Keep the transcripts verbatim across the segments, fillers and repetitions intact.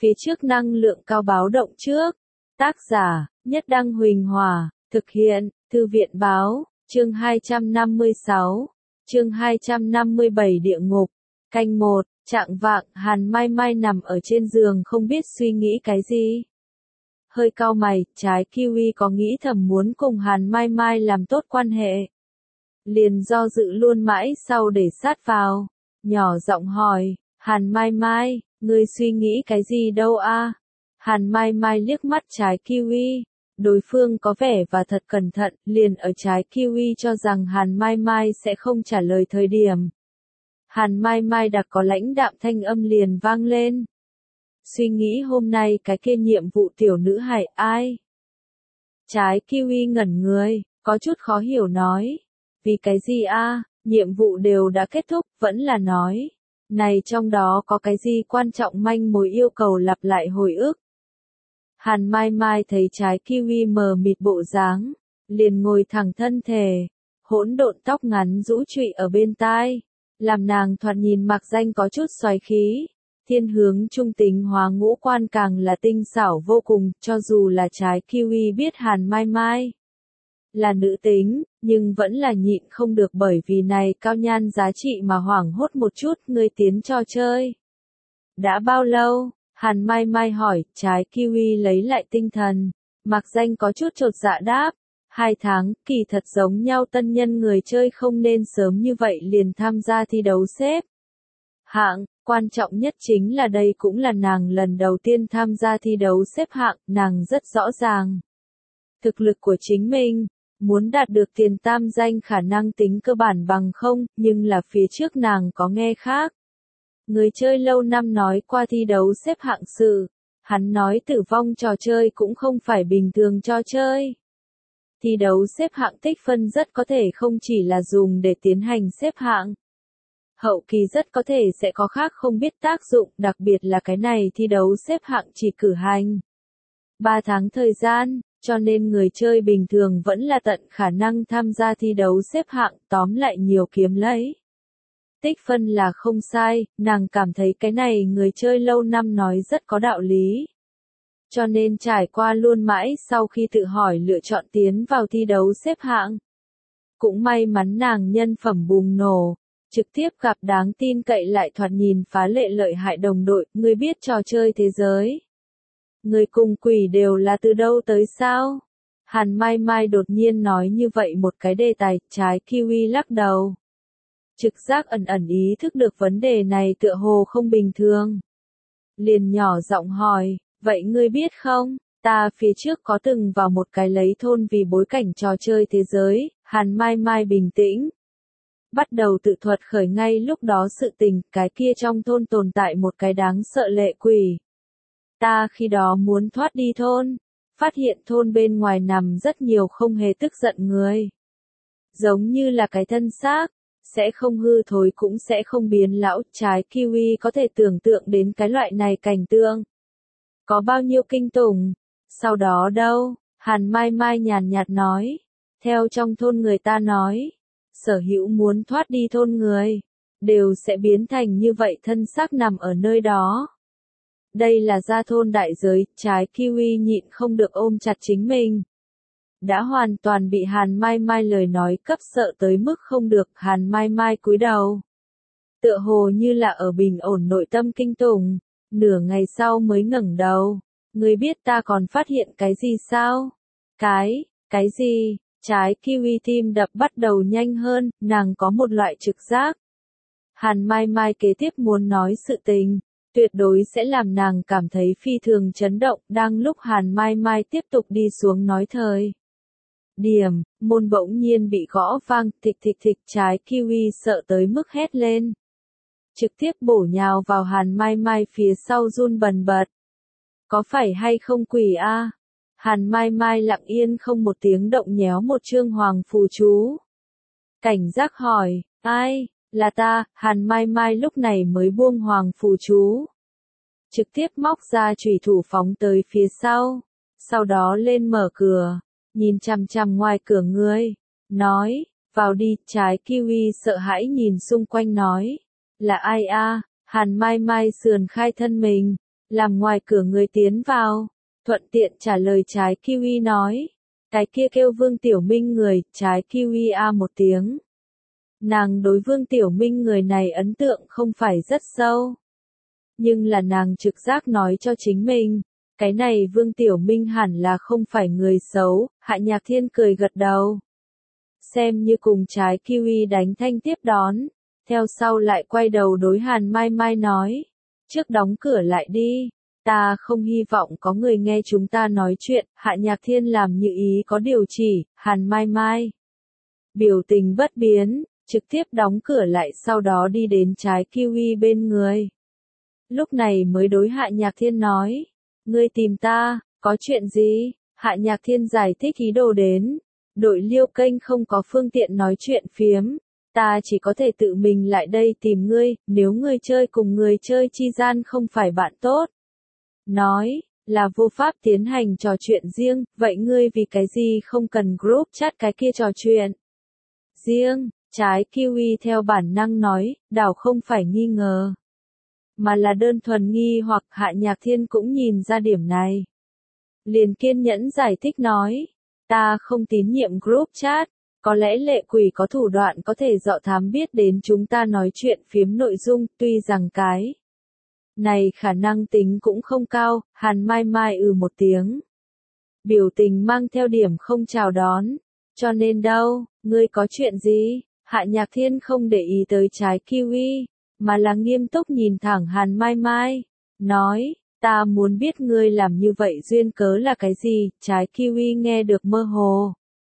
Phía trước năng lượng cao báo động trước. Tác giả, Nhất Đăng Huỳnh Hòa, thực hiện, Thư viện báo, chương hai trăm năm mươi sáu, chương hai trăm năm mươi bảy địa ngục, canh một, trạng vạng, Hàn Mai Mai nằm ở trên giường không biết suy nghĩ cái gì. Hơi cau mày, trái kiwi có nghĩ thầm muốn cùng Hàn Mai Mai làm tốt quan hệ. Liền do dự luôn mãi sau để sát vào, nhỏ giọng hỏi, Hàn Mai Mai, ngươi suy nghĩ cái gì đâu a? Hàn Mai Mai liếc mắt trái kiwi, đối phương có vẻ và thật cẩn thận, liền ở trái kiwi cho rằng Hàn Mai Mai sẽ không trả lời thời điểm. Hàn Mai Mai đặc có lãnh đạm thanh âm liền vang lên. Suy nghĩ hôm nay cái kia nhiệm vụ tiểu nữ hài ai? Trái kiwi ngẩn người, có chút khó hiểu nói. Vì cái gì a? Nhiệm vụ đều đã kết thúc, vẫn là nói. Này trong đó có cái gì quan trọng manh mối yêu cầu lặp lại hồi ức. Hàn Mai Mai thấy trái kiwi mờ mịt bộ dáng, liền ngồi thẳng thân thể, hỗn độn tóc ngắn rũ trụy ở bên tai, làm nàng thoạt nhìn mặc danh có chút xoáy khí, thiên hướng trung tính hóa ngũ quan càng là tinh xảo vô cùng, cho dù là trái kiwi biết Hàn Mai Mai là nữ tính, nhưng vẫn là nhịn không được bởi vì này cao nhan giá trị mà hoảng hốt một chút, ngươi tiến trò chơi. Đã bao lâu? Hàn Mai Mai hỏi, trái kiwi lấy lại tinh thần, mặc danh có chút chột dạ đáp, hai tháng, kỳ thật giống nhau tân nhân người chơi không nên sớm như vậy liền tham gia thi đấu xếp hạng, quan trọng nhất chính là đây cũng là nàng lần đầu tiên tham gia thi đấu xếp hạng, nàng rất rõ ràng. Thực lực của chính mình, muốn đạt được tiền tam danh khả năng tính cơ bản bằng không, nhưng là phía trước nàng có nghe khác. Người chơi lâu năm nói qua thi đấu xếp hạng sự, hắn nói tử vong trò chơi cũng không phải bình thường trò chơi. Thi đấu xếp hạng tích phân rất có thể không chỉ là dùng để tiến hành xếp hạng. Hậu kỳ rất có thể sẽ có khác không biết tác dụng, đặc biệt là cái này thi đấu xếp hạng chỉ cử hành ba tháng thời gian, cho nên người chơi bình thường vẫn là tận khả năng tham gia thi đấu xếp hạng, tóm lại nhiều kiếm lấy. Tích phân là không sai, nàng cảm thấy cái này người chơi lâu năm nói rất có đạo lý. Cho nên trải qua luôn mãi sau khi tự hỏi lựa chọn tiến vào thi đấu xếp hạng. Cũng may mắn nàng nhân phẩm bùng nổ, trực tiếp gặp đáng tin cậy lại thoạt nhìn phá lệ lợi hại đồng đội, người biết trò chơi thế giới. Người cùng quỷ đều là từ đâu tới sao? Hàn Mai Mai đột nhiên nói như vậy một cái đề tài, trái kiwi lắc đầu. Trực giác ẩn ẩn ý thức được vấn đề này tựa hồ không bình thường. Liền nhỏ giọng hỏi, vậy ngươi biết không, ta phía trước có từng vào một cái lấy thôn vì bối cảnh trò chơi thế giới, Hàn Mai Mai bình tĩnh. Bắt đầu tự thuật khởi ngay lúc đó sự tình, cái kia trong thôn tồn tại một cái đáng sợ lệ quỷ. Ta khi đó muốn thoát đi thôn, phát hiện thôn bên ngoài nằm rất nhiều không hề tức giận người. Giống như là cái thân xác, sẽ không hư thối cũng sẽ không biến lão, trái kiwi có thể tưởng tượng đến cái loại này cảnh tượng. Có bao nhiêu kinh tủng, sau đó đâu, Hàn Mai Mai nhàn nhạt nói, theo trong thôn người ta nói, sở hữu muốn thoát đi thôn người, đều sẽ biến thành như vậy thân xác nằm ở nơi đó. Đây là ra thôn đại giới, trái kiwi nhịn không được ôm chặt chính mình. Đã hoàn toàn bị Hàn Mai Mai lời nói cấp sợ tới mức không được, Hàn Mai Mai cúi đầu. Tựa hồ như là ở bình ổn nội tâm kinh tủng, nửa ngày sau mới ngẩng đầu. Ngươi biết ta còn phát hiện cái gì sao? Cái, cái gì? Trái kiwi tim đập bắt đầu nhanh hơn, nàng có một loại trực giác. Hàn Mai Mai kế tiếp muốn nói sự tình, tuyệt đối sẽ làm nàng cảm thấy phi thường chấn động, đang lúc Hàn Mai Mai tiếp tục đi xuống nói thời. Điểm, môn bỗng nhiên bị gõ vang, thịch thịch thịch, trái kiwi sợ tới mức hét lên. Trực tiếp bổ nhào vào Hàn Mai Mai phía sau run bần bật. Có phải hay không quỷ a? Hàn Mai Mai lặng yên không một tiếng động nhéo một chương hoàng phù chú. Cảnh giác hỏi, ai, là ta, Hàn Mai Mai lúc này mới buông hoàng phù chú. Trực tiếp móc ra chủy thủ phóng tới phía sau, sau đó lên mở cửa. Nhìn chằm chằm ngoài cửa ngươi, nói, vào đi, trái kiwi sợ hãi nhìn xung quanh nói, là ai a? Hàn Mai Mai sườn khai thân mình, làm ngoài cửa người tiến vào, thuận tiện trả lời trái kiwi nói. Cái kia kêu Vương Tiểu Minh người, trái kiwi a một tiếng. Nàng đối Vương Tiểu Minh người này ấn tượng không phải rất sâu. Nhưng là nàng trực giác nói cho chính mình, cái này Vương Tiểu Minh hẳn là không phải người xấu, Hạ Nhạc Thiên cười gật đầu. Xem như cùng trái kiwi đánh thanh tiếp đón, theo sau lại quay đầu đối Hàn Mai Mai nói, trước đóng cửa lại đi, ta không hy vọng có người nghe chúng ta nói chuyện, Hạ Nhạc Thiên làm như ý có điều chỉ, Hàn Mai Mai. Biểu tình bất biến, trực tiếp đóng cửa lại sau đó đi đến trái kiwi bên người. Lúc này mới đối Hạ Nhạc Thiên nói, ngươi tìm ta, có chuyện gì? Hạ Nhạc Thiên giải thích ý đồ đến, đội Liêu kênh không có phương tiện nói chuyện phiếm, ta chỉ có thể tự mình lại đây tìm ngươi, nếu ngươi chơi cùng người chơi chi gian không phải bạn tốt. Nói, là vô pháp tiến hành trò chuyện riêng, vậy ngươi vì cái gì không cần group chat cái kia trò chuyện riêng, trái kiwi theo bản năng nói, đảo không phải nghi ngờ, mà là đơn thuần nghi hoặc Hạ Nhạc Thiên cũng nhìn ra điểm này. Liền kiên nhẫn giải thích nói, ta không tín nhiệm group chat, có lẽ lệ quỷ có thủ đoạn có thể dọ thám biết đến chúng ta nói chuyện phiếm nội dung, tuy rằng cái này khả năng tính cũng không cao, Hàn Mai Mai ừ một tiếng. Biểu tình mang theo điểm không chào đón, cho nên đâu, ngươi có chuyện gì? Hạ Nhạc Thiên không để ý tới trái kiwi, mà là nghiêm túc nhìn thẳng Hàn Mai Mai, nói, ta muốn biết ngươi làm như vậy duyên cớ là cái gì, trái kiwi nghe được mơ hồ.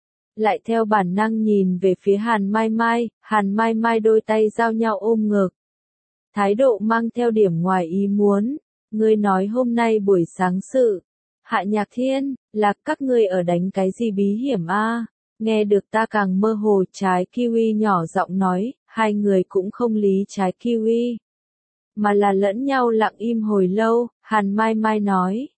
Lại theo bản năng nhìn về phía Hàn Mai Mai, Hàn Mai Mai đôi tay giao nhau ôm ngực. Thái độ mang theo điểm ngoài ý muốn, ngươi nói hôm nay buổi sáng sự. Hạ Nhạc Thiên, là các ngươi ở đánh cái gì bí hiểm a? Nghe được ta càng mơ hồ, trái kiwi nhỏ giọng nói, hai người cũng không lý trái kiwi, mà là lẫn nhau lặng im hồi lâu, Hàn Mai Mai nói.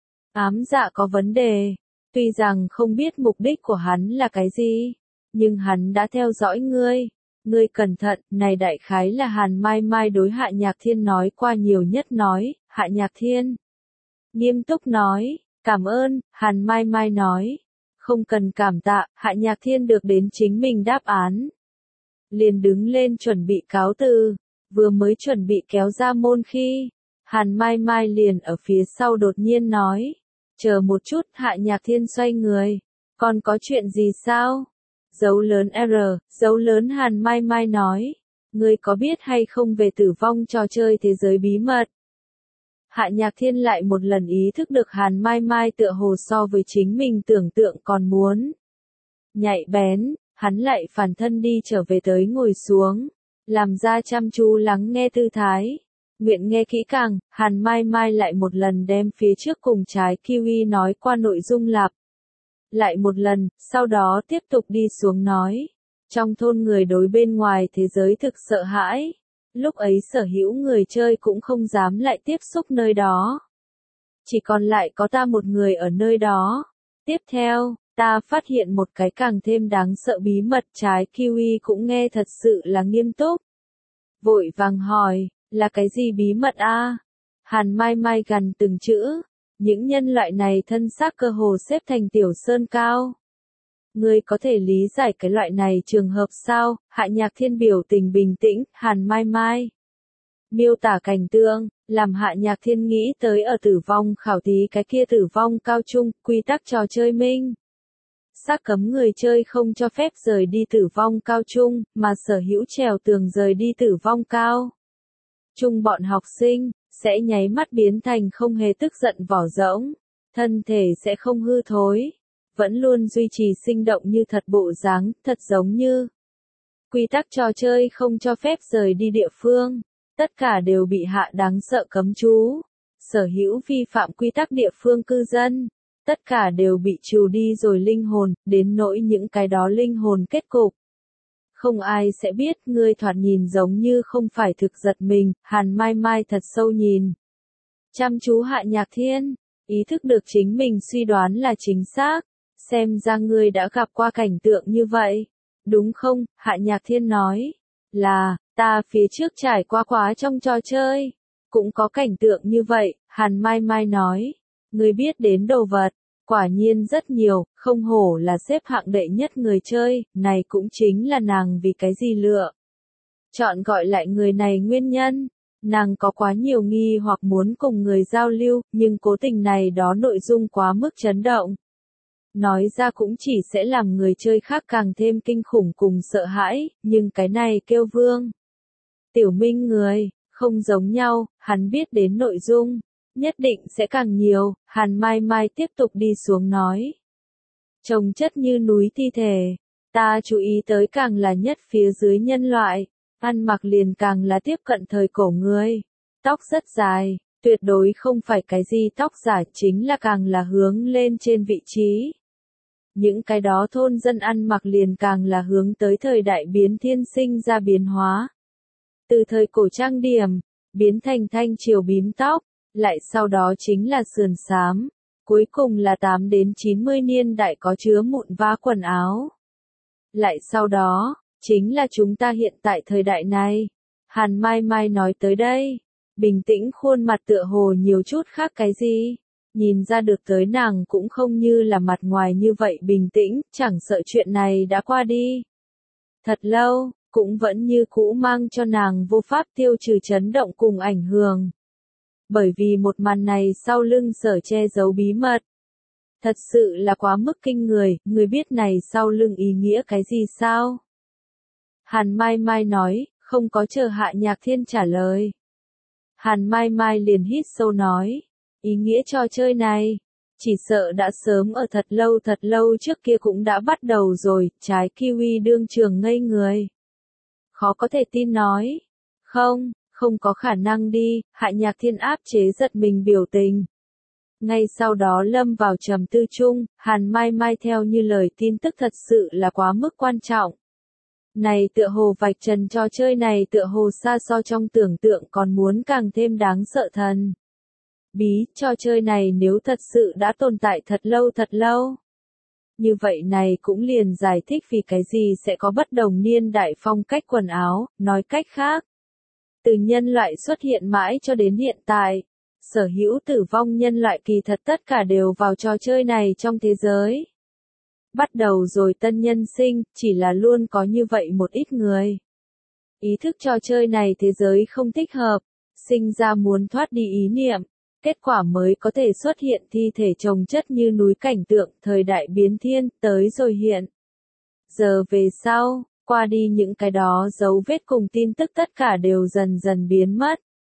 Ám dạ có vấn đề, tuy rằng không biết mục đích của hắn là cái gì, nhưng hắn đã theo dõi ngươi. Ngươi cẩn thận, này đại khái là Hàn Mai Mai đối Hạ Nhạc Thiên nói qua nhiều nhất nói, Hạ Nhạc Thiên. Nghiêm túc nói, cảm ơn, Hàn Mai Mai nói. Không cần cảm tạ, Hạ Nhạc Thiên được đến chính mình đáp án. Liền đứng lên chuẩn bị cáo từ, vừa mới chuẩn bị kéo ra môn khi, Hàn Mai Mai liền ở phía sau đột nhiên nói, chờ một chút, Hạ Nhạc Thiên xoay người, còn có chuyện gì sao? Dấu lớn R, dấu lớn Hàn Mai Mai nói, ngươi có biết hay không về tử vong trò chơi thế giới bí mật? Hạ Nhạc Thiên lại một lần ý thức được Hàn Mai Mai tựa hồ so với chính mình tưởng tượng còn muốn. Nhạy bén, hắn lại phản thân đi trở về tới ngồi xuống, làm ra chăm chú lắng nghe tư thái. Nguyện nghe kỹ càng, Hàn Mai Mai lại một lần đem phía trước cùng trái kiwi nói qua nội dung lặp. Lại một lần, sau đó tiếp tục đi xuống nói. Trong thôn người đối bên ngoài thế giới thực sợ hãi. Lúc ấy sở hữu người chơi cũng không dám lại tiếp xúc nơi đó. Chỉ còn lại có ta một người ở nơi đó. Tiếp theo, ta phát hiện một cái càng thêm đáng sợ bí mật, trái kiwi cũng nghe thật sự là nghiêm túc. Vội vàng hỏi, là cái gì bí mật a? Hàn Mai Mai gần từng chữ. Những nhân loại này thân xác cơ hồ xếp thành tiểu sơn cao. Ngươi có thể lý giải cái loại này trường hợp sao? Hạ Nhạc Thiên biểu tình bình tĩnh, Hàn Mai Mai. Miêu tả cảnh tượng, làm Hạ Nhạc Thiên nghĩ tới ở tử vong khảo thí cái kia tử vong cao trung, quy tắc trò chơi minh. Xác cấm người chơi không cho phép rời đi tử vong cao trung, mà sở hữu trèo tường rời đi tử vong cao. Trung bọn học sinh, sẽ nháy mắt biến thành không hề tức giận vỏ rỗng, thân thể sẽ không hư thối, vẫn luôn duy trì sinh động như thật bộ dáng, thật giống như quy tắc trò chơi không cho phép rời đi địa phương, tất cả đều bị hạ đáng sợ cấm chú, sở hữu vi phạm quy tắc địa phương cư dân, tất cả đều bị trừ đi rồi linh hồn, đến nỗi những cái đó linh hồn kết cục. Không ai sẽ biết, ngươi thoạt nhìn giống như không phải thực giật mình, Hàn Mai Mai thật sâu nhìn. Chăm chú Hạ Nhạc Thiên, ý thức được chính mình suy đoán là chính xác, xem ra ngươi đã gặp qua cảnh tượng như vậy. Đúng không? Hạ Nhạc Thiên nói, là, ta phía trước trải qua quá trong trò chơi. Cũng có cảnh tượng như vậy, Hàn Mai Mai nói. Người biết đến đồ vật, quả nhiên rất nhiều, không hổ là xếp hạng đệ nhất người chơi, này cũng chính là nàng vì cái gì lựa. Chọn gọi lại người này nguyên nhân. Nàng có quá nhiều nghi hoặc muốn cùng người giao lưu, nhưng cố tình này đó nội dung quá mức chấn động. Nói ra cũng chỉ sẽ làm người chơi khác càng thêm kinh khủng cùng sợ hãi, nhưng cái này kêu Vương Tiểu Minh người, không giống nhau, hắn biết đến nội dung, nhất định sẽ càng nhiều, Hàn Mai Mai tiếp tục đi xuống nói. Chồng chất như núi thi thể, ta chú ý tới càng là nhất phía dưới nhân loại, ăn mặc liền càng là tiếp cận thời cổ người, tóc rất dài, tuyệt đối không phải cái gì tóc giả chính là càng là hướng lên trên vị trí. Những cái đó thôn dân ăn mặc liền càng là hướng tới thời đại biến thiên sinh ra biến hóa. Từ thời cổ trang điểm, biến thành thanh triều bím tóc, lại sau đó chính là sườn xám, cuối cùng là tám đến chín mươi niên đại có chứa mụn vá quần áo. Lại sau đó, chính là chúng ta hiện tại thời đại này. Hàn Mai Mai nói tới đây, bình tĩnh khuôn mặt tựa hồ nhiều chút khác cái gì. Nhìn ra được tới nàng cũng không như là mặt ngoài như vậy bình tĩnh, chẳng sợ chuyện này đã qua đi. Thật lâu, cũng vẫn như cũ mang cho nàng vô pháp tiêu trừ chấn động cùng ảnh hưởng. Bởi vì một màn này sau lưng sở che giấu bí mật. Thật sự là quá mức kinh người, người biết này sau lưng ý nghĩa cái gì sao? Hàn Mai Mai nói, không có chờ Hạ Nhạc Thiên trả lời. Hàn Mai Mai liền hít sâu nói, ý nghĩa trò chơi này, chỉ sợ đã sớm ở thật lâu thật lâu trước kia cũng đã bắt đầu rồi, trái kiwi đương trường ngây người. Khó có thể tin nói, không, không có khả năng đi, Hạ Nhạc Thiên áp chế giật mình biểu tình. Ngay sau đó lâm vào trầm tư chung, Hàn Mai Mai theo như lời tin tức thật sự là quá mức quan trọng. Này tựa hồ vạch trần trò chơi này tựa hồ xa so trong tưởng tượng còn muốn càng thêm đáng sợ thần. Bí, trò chơi này nếu thật sự đã tồn tại thật lâu thật lâu. Như vậy này cũng liền giải thích vì cái gì sẽ có bất đồng niên đại phong cách quần áo, nói cách khác. Từ nhân loại xuất hiện mãi cho đến hiện tại, sở hữu tử vong nhân loại kỳ thật tất cả đều vào trò chơi này trong thế giới. Bắt đầu rồi tân nhân sinh, chỉ là luôn có như vậy một ít người. Ý thức trò chơi này thế giới không thích hợp, sinh ra muốn thoát đi ý niệm, kết quả mới có thể xuất hiện thi thể chồng chất như núi cảnh tượng thời đại biến thiên, tới rồi hiện. Giờ về sau, qua đi những cái đó dấu vết cùng tin tức tất cả đều dần dần biến mất.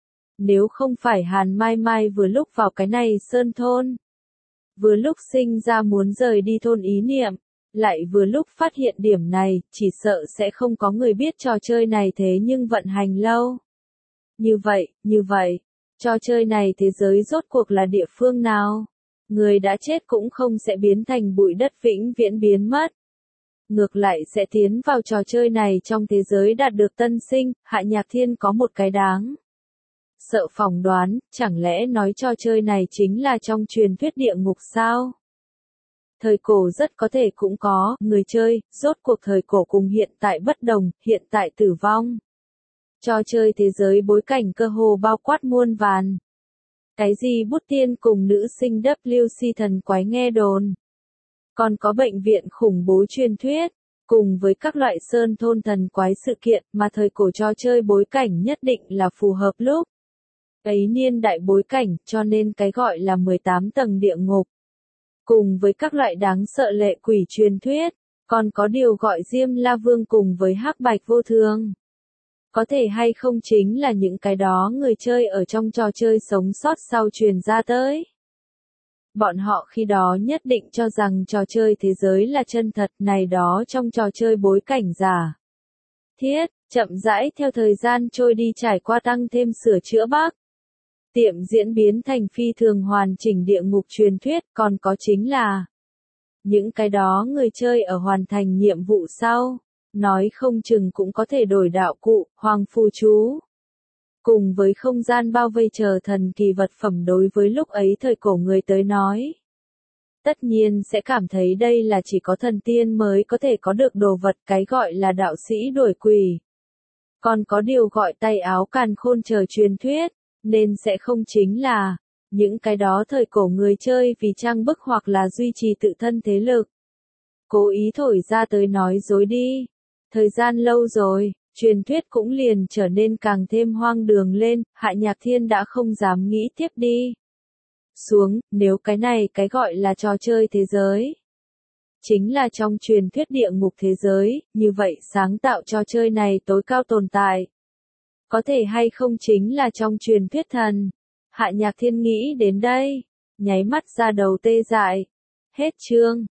Nếu không phải Hàn Mai Mai vừa lúc vào cái này sơn thôn, vừa lúc sinh ra muốn rời đi thôn ý niệm, lại vừa lúc phát hiện điểm này, chỉ sợ sẽ không có người biết trò chơi này thế nhưng vận hành lâu. Như vậy, như vậy, trò chơi này thế giới rốt cuộc là địa phương nào? Người đã chết cũng không sẽ biến thành bụi đất vĩnh viễn biến mất. Ngược lại sẽ tiến vào trò chơi này trong thế giới đạt được tân sinh, Hạ Nhạc Thiên có một cái đáng sợ phỏng đoán, chẳng lẽ nói trò chơi này chính là trong truyền thuyết địa ngục sao? Thời cổ rất có thể cũng có, người chơi, rốt cuộc thời cổ cùng hiện tại bất đồng, hiện tại tử vong. Trò chơi thế giới bối cảnh cơ hồ bao quát muôn vàn. Cái gì bút tiên cùng nữ sinh W C thần quái nghe đồn. Còn có bệnh viện khủng bố truyền thuyết, cùng với các loại sơn thôn thần quái sự kiện mà thời cổ trò chơi bối cảnh nhất định là phù hợp lúc. Ấy niên đại bối cảnh cho nên cái gọi là mười tám tầng địa ngục. Cùng với các loại đáng sợ lệ quỷ truyền thuyết, còn có điều gọi Diêm La Vương cùng với hắc bạch vô thường. Có thể hay không chính là những cái đó người chơi ở trong trò chơi sống sót sau truyền ra tới. Bọn họ khi đó nhất định cho rằng trò chơi thế giới là chân thật này đó trong trò chơi bối cảnh giả. Thiết, chậm rãi theo thời gian trôi đi trải qua tăng thêm sửa chữa bác. Tiệm diễn biến thành phi thường hoàn chỉnh địa ngục truyền thuyết, còn có chính là những cái đó người chơi ở hoàn thành nhiệm vụ sau, nói không chừng cũng có thể đổi đạo cụ, hoàng phù chú. Cùng với không gian bao vây chờ thần kỳ vật phẩm đối với lúc ấy thời cổ người tới nói. Tất nhiên sẽ cảm thấy đây là chỉ có thần tiên mới có thể có được đồ vật cái gọi là đạo sĩ đuổi quỷ. Còn có điều gọi tay áo càn khôn chờ truyền thuyết. nên sẽ không chính là những cái đó thời cổ người chơi vì trang bức hoặc là duy trì tự thân thế lực. Cố ý thổi ra tới nói dối đi. Thời gian lâu rồi, truyền thuyết cũng liền trở nên càng thêm hoang đường lên, Hạ Nhạc Thiên đã không dám nghĩ tiếp đi xuống, nếu cái này cái gọi là trò chơi thế giới chính là trong truyền thuyết địa ngục thế giới, như vậy sáng tạo trò chơi này tối cao tồn tại có thể hay không chính là trong truyền thuyết thần. Hạ Nhạc Thiên nghĩ đến đây, nháy mắt ra đầu tê dại. Hết chương.